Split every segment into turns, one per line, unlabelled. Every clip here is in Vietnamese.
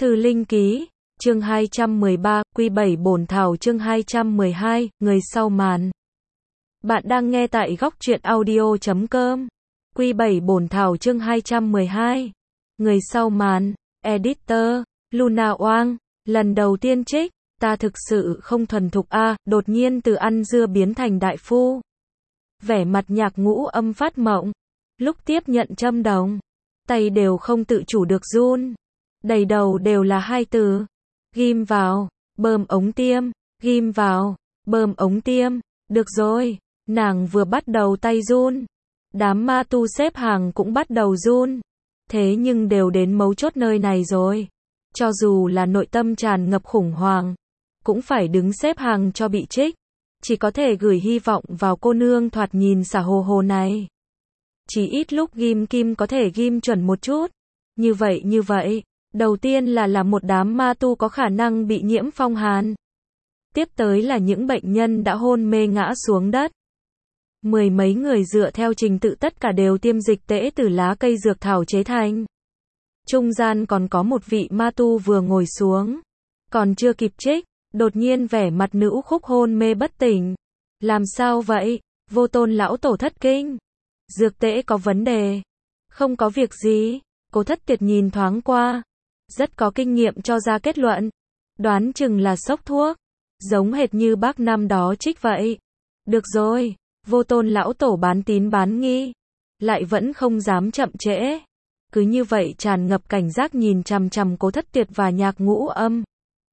Thư Linh Ký, chương 213, Quy 7 Bổn Thảo chương 212, Người sau màn. Bạn đang nghe tại góc truyện audio.com. Quy 7 Bổn Thảo chương 212, Người sau màn, Editor, Luna Oang, lần đầu tiên trích, ta thực sự không thuần thục a, đột nhiên từ ăn dưa biến thành đại phu. Vẻ mặt Nhạc Ngũ Âm phát mộng, lúc tiếp nhận châm đồng, tay đều không tự chủ được run. Đầy đầu đều là hai từ, ghim vào, bơm ống tiêm, ghim vào, bơm ống tiêm, được rồi, nàng vừa bắt đầu tay run, đám ma tu xếp hàng cũng bắt đầu run, thế nhưng đều đến mấu chốt nơi này rồi, cho dù là nội tâm tràn ngập khủng hoảng, cũng phải đứng xếp hàng cho bị trích, chỉ có thể gửi hy vọng vào cô nương thoạt nhìn xả hồ hồ này. Chỉ ít lúc ghim kim có thể ghim chuẩn một chút, như vậy. Đầu tiên là một đám ma tu có khả năng bị nhiễm phong hàn. Tiếp tới là những bệnh nhân đã hôn mê ngã xuống đất. Mười mấy người dựa theo trình tự tất cả đều tiêm dịch tễ từ lá cây dược thảo chế thành. Trung gian còn có một vị ma tu vừa ngồi xuống. Còn chưa kịp trích, đột nhiên vẻ mặt nữ khúc hôn mê bất tỉnh. Làm sao vậy? Vô Tôn lão tổ thất kinh. Dược tễ có vấn đề. Không có việc gì. Cố Thất Tiệt nhìn thoáng qua. Rất có kinh nghiệm cho ra kết luận. Đoán chừng là sốc thuốc. Giống hệt như bác năm đó trích vậy. Được rồi, Vô Tôn lão tổ bán tín bán nghi. Lại vẫn không dám chậm trễ. Cứ như vậy tràn ngập cảnh giác nhìn chằm chằm Cố Thất Tiệt và Nhạc Ngũ Âm.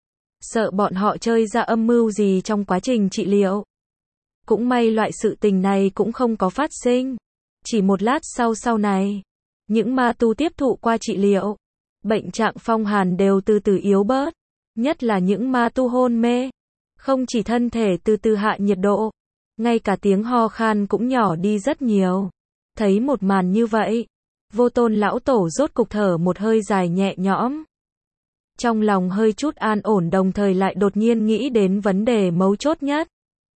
Sợ bọn họ chơi ra âm mưu gì trong quá trình trị liệu. Cũng may loại sự tình này cũng không có phát sinh. Chỉ một lát sau này, những ma tu tiếp thụ qua trị liệu, bệnh trạng phong hàn đều từ từ yếu bớt, nhất là những ma tu hôn mê, không chỉ thân thể từ từ hạ nhiệt độ, ngay cả tiếng ho khan cũng nhỏ đi rất nhiều. Thấy một màn như vậy, Vô Tôn lão tổ rốt cục thở một hơi dài nhẹ nhõm. Trong lòng hơi chút an ổn đồng thời lại đột nhiên nghĩ đến vấn đề mấu chốt nhất.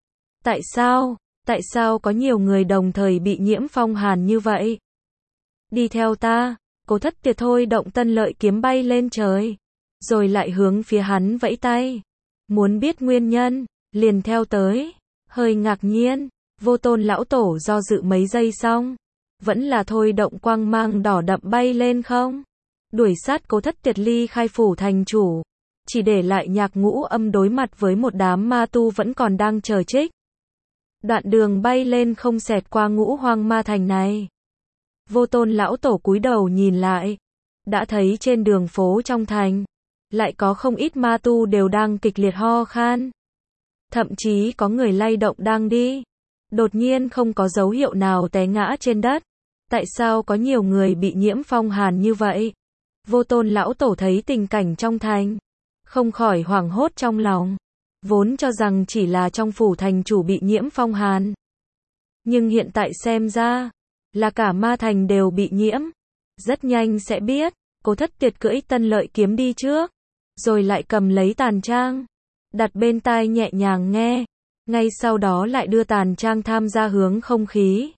Tại sao có nhiều người đồng thời bị nhiễm phong hàn như vậy? Đi theo ta. Cố Thất Tiệt thôi động tân lợi kiếm bay lên trời, rồi lại hướng phía hắn vẫy tay. Muốn biết nguyên nhân, liền theo tới. Hơi ngạc nhiên, Vô Tôn lão tổ do dự mấy giây xong, vẫn là thôi động quang mang đỏ đậm bay lên không. Đuổi sát Cố Thất Tiệt ly khai phủ thành chủ, chỉ để lại Nhạc Ngũ Âm đối mặt với một đám ma tu vẫn còn đang chờ trích. Đoạn đường bay lên không xẹt qua Ngũ Hoang Ma Thành này. Vô Tôn lão tổ cúi đầu nhìn lại, đã thấy trên đường phố trong thành, lại có không ít ma tu đều đang kịch liệt ho khan. Thậm chí có người lay động đang đi. Đột nhiên không có dấu hiệu nào té ngã trên đất. Tại sao có nhiều người bị nhiễm phong hàn như vậy? Vô Tôn lão tổ thấy tình cảnh trong thành, không khỏi hoảng hốt trong lòng. Vốn cho rằng chỉ là trong phủ thành chủ bị nhiễm phong hàn. Nhưng hiện tại xem ra, là cả ma thành đều bị nhiễm. Rất nhanh sẽ biết. Cố Thất Tiệt cưỡi tân lợi kiếm đi trước, rồi lại cầm lấy tàn trang, đặt bên tai nhẹ nhàng nghe. Ngay sau đó lại đưa tàn trang tham gia hướng không khí.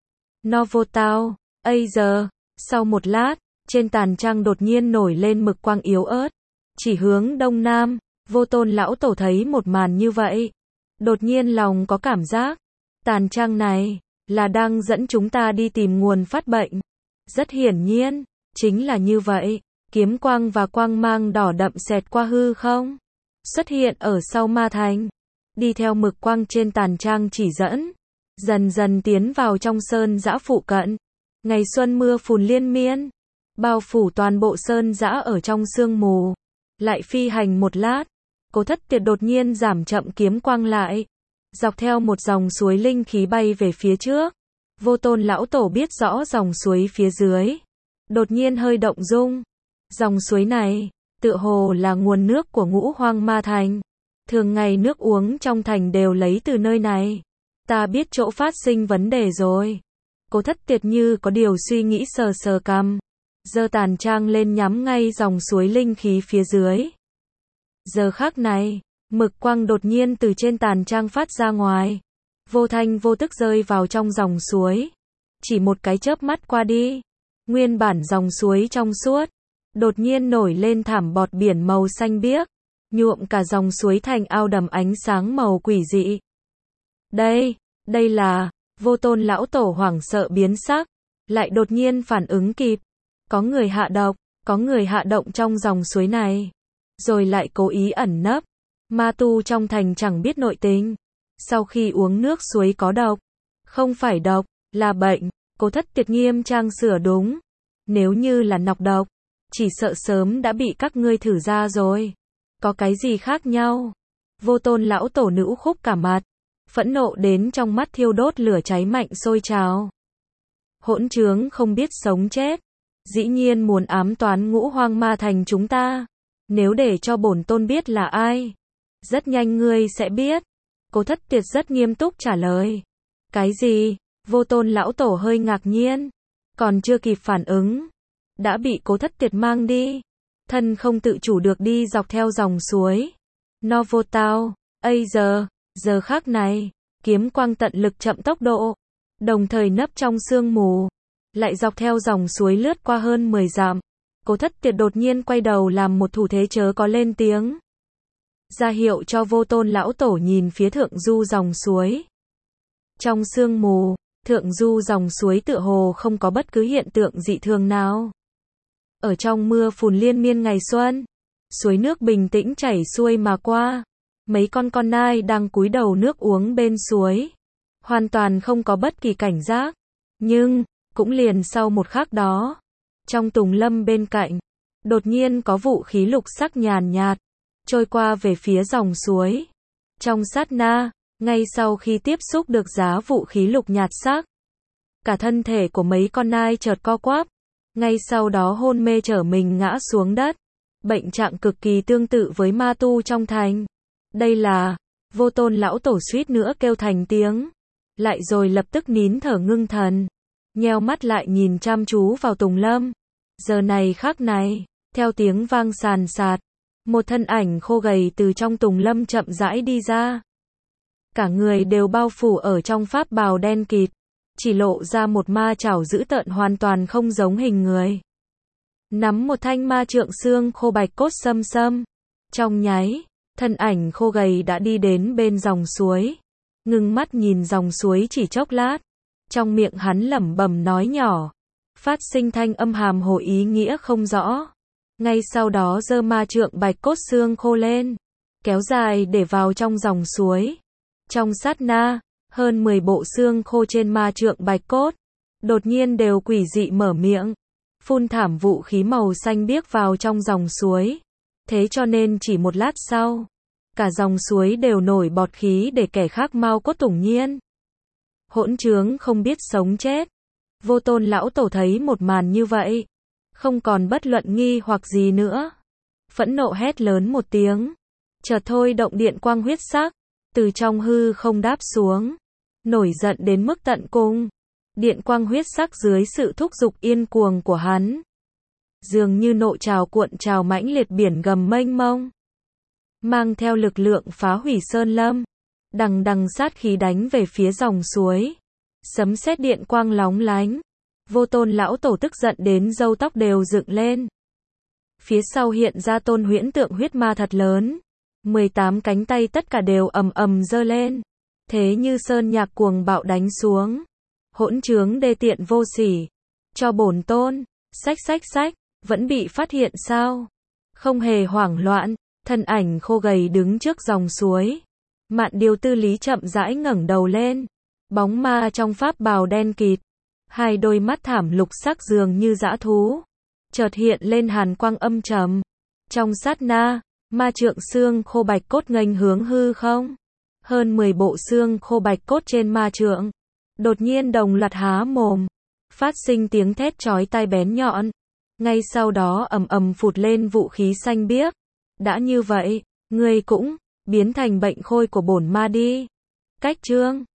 Novotao, giờ. Sau một lát, trên tàn trang đột nhiên nổi lên mực quang yếu ớt, chỉ hướng đông nam. Vô Tôn lão tổ thấy một màn như vậy, đột nhiên lòng có cảm giác, tàn trang này là đang dẫn chúng ta đi tìm nguồn phát bệnh. Rất hiển nhiên, chính là như vậy. Kiếm quang và quang mang đỏ đậm xẹt qua hư không, xuất hiện ở sau ma thành, đi theo mực quang trên tàn trang chỉ dẫn, dần dần tiến vào trong sơn dã phụ cận. Ngày xuân mưa phùn liên miên, bao phủ toàn bộ sơn dã ở trong sương mù. Lại phi hành một lát, Cố Thất Tiệt đột nhiên giảm chậm kiếm quang lại, dọc theo một dòng suối linh khí bay về phía trước. Vô Tôn lão tổ biết rõ dòng suối phía dưới, đột nhiên hơi động dung. Dòng suối này, tựa hồ là nguồn nước của Ngũ Hoang Ma Thành. Thường ngày nước uống trong thành đều lấy từ nơi này. Ta biết chỗ phát sinh vấn đề rồi. Cố Thất Tiệt như có điều suy nghĩ sờ cằm, giơ tàn trang lên nhắm ngay dòng suối linh khí phía dưới. Giờ khắc này, mực quang đột nhiên từ trên tàn trang phát ra ngoài, vô thanh vô tức rơi vào trong dòng suối. Chỉ một cái chớp mắt qua đi, nguyên bản dòng suối trong suốt, đột nhiên nổi lên thảm bọt biển màu xanh biếc, nhuộm cả dòng suối thành ao đầm ánh sáng màu quỷ dị. Đây là, Vô Tôn lão tổ hoảng sợ biến sắc, lại đột nhiên phản ứng kịp. Có người hạ độc, có người hạ động trong dòng suối này. Rồi lại cố ý ẩn nấp. Ma tu trong thành chẳng biết nội tình. Sau khi uống nước suối có độc. Không phải độc, là bệnh. Cố Thất Tiệt nghiêm trang sửa đúng. Nếu như là nọc độc, chỉ sợ sớm đã bị các ngươi thử ra rồi. Có cái gì khác nhau? Vô Tôn lão tổ nữ khúc cả mặt. Phẫn nộ đến trong mắt thiêu đốt lửa cháy mạnh sôi trào. Hỗn trướng không biết sống chết. Dĩ nhiên muốn ám toán Ngũ Hoang Ma Thành chúng ta. Nếu để cho bổn tôn biết là ai, rất nhanh ngươi sẽ biết. Cố Thất Tiệt rất nghiêm túc trả lời. Cái gì? Vô Tôn lão tổ hơi ngạc nhiên. Còn chưa kịp phản ứng, đã bị Cố Thất Tiệt mang đi. Thân không tự chủ được đi dọc theo dòng suối. No vô tao, giờ khác này, kiếm quang tận lực chậm tốc độ, đồng thời nấp trong sương mù, lại dọc theo dòng suối lướt qua hơn 10 dặm. Cố Thất Tiệt đột nhiên quay đầu làm một thủ thế chớ có lên tiếng, ra hiệu cho Vô Tôn lão tổ nhìn phía thượng du dòng suối. Trong sương mù, thượng du dòng suối tựa hồ không có bất cứ hiện tượng dị thường nào. Ở trong mưa phùn liên miên ngày xuân, suối nước bình tĩnh chảy xuôi mà qua. Mấy con nai đang cúi đầu nước uống bên suối, hoàn toàn không có bất kỳ cảnh giác. Nhưng, cũng liền sau một khắc đó, trong tùng lâm bên cạnh, đột nhiên có vũ khí lục sắc nhàn nhạt, trôi qua về phía dòng suối. Trong sát na, ngay sau khi tiếp xúc được giá vũ khí lục nhạt sắc, cả thân thể của mấy con nai chợt co quắp, ngay sau đó hôn mê trở mình ngã xuống đất. Bệnh trạng cực kỳ tương tự với ma tu trong thành. Đây là, Vô Tôn lão tổ suýt nữa kêu thành tiếng, lại rồi lập tức nín thở ngưng thần, nheo mắt lại nhìn chăm chú vào tùng lâm. Giờ này khắc này, theo tiếng vang sàn sạt, một thân ảnh khô gầy từ trong tùng lâm chậm rãi đi ra. Cả người đều bao phủ ở trong pháp bào đen kịt, chỉ lộ ra một ma chảo dữ tợn hoàn toàn không giống hình người. Nắm một thanh ma trượng xương khô bạch cốt xâm xâm. Trong nháy, thân ảnh khô gầy đã đi đến bên dòng suối, ngưng mắt nhìn dòng suối chỉ chốc lát, trong miệng hắn lẩm bẩm nói nhỏ, phát sinh thanh âm hàm hồ ý nghĩa không rõ. Ngay sau đó giơ ma trượng bạch cốt xương khô lên, kéo dài để vào trong dòng suối. Trong sát na, hơn 10 bộ xương khô trên ma trượng bạch cốt, đột nhiên đều quỷ dị mở miệng, phun thảm vũ khí màu xanh biếc vào trong dòng suối. Thế cho nên chỉ một lát sau, cả dòng suối đều nổi bọt khí để kẻ khác mau cốt tủng nhiên. Hỗn trướng không biết sống chết. Vô Tôn lão tổ thấy một màn như vậy, không còn bất luận nghi hoặc gì nữa. Phẫn nộ hét lớn một tiếng, chợt thôi động điện quang huyết sắc, từ trong hư không đáp xuống, nổi giận đến mức tận cùng. Điện quang huyết sắc dưới sự thúc giục yên cuồng của hắn, dường như nộ trào cuộn trào mãnh liệt biển gầm mênh mông, mang theo lực lượng phá hủy sơn lâm, đằng đằng sát khí đánh về phía dòng suối. Sấm sét điện quang lóng lánh. Vô Tôn lão tổ tức giận đến râu tóc đều dựng lên. Phía sau hiện ra tôn huyễn tượng huyết ma thật lớn, 18 cánh tay tất cả đều ầm ầm giơ lên, thế như sơn nhạc cuồng bạo đánh xuống. Hỗn trướng đê tiện vô sỉ, cho bổn tôn, xách, vẫn bị phát hiện sao? Không hề hoảng loạn, thân ảnh khô gầy đứng trước dòng suối. Mạn Điều Tư Lý chậm rãi ngẩng đầu lên, bóng ma trong pháp bào đen kịt, hai đôi mắt thảm lục sắc dường như dã thú, chợt hiện lên hàn quang âm trầm. Trong sát na, ma trượng xương khô bạch cốt nghênh hướng hư không. Hơn 10 bộ xương khô bạch cốt trên ma trượng, đột nhiên đồng loạt há mồm, phát sinh tiếng thét chói tai bén nhọn. Ngay sau đó ầm ầm phụt lên vũ khí xanh biếc. Đã như vậy, ngươi cũng biến thành bệnh khôi của bổn ma đi. Cách chương